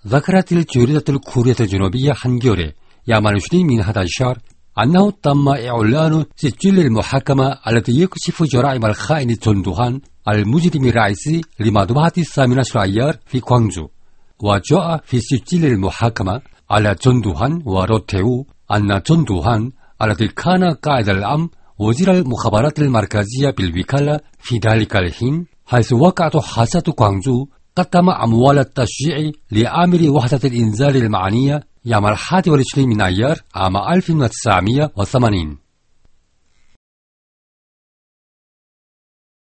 ذكرت الجريدة الكورية الجنوبية 한겨레 يعمل من هذا الشهر أنه تم إعلان سجل المحاكمة الذي يكشف جرائم الخائن جندوهان المجرم الرئيسي لمذبحة الثامن عشر أيار في 광주. وجاء في سجل المحاكمة على جندوهان وروتيو أن جندوهان الذي كان قائد الأمن وزير المخابرات المركزية بالوكالة في ذلك الحين حيث وقعت حادثة 광주 قدم أموال التشجيع لآمر وحدة الإنزال المعنية يوم 21 من أيار عام 1980.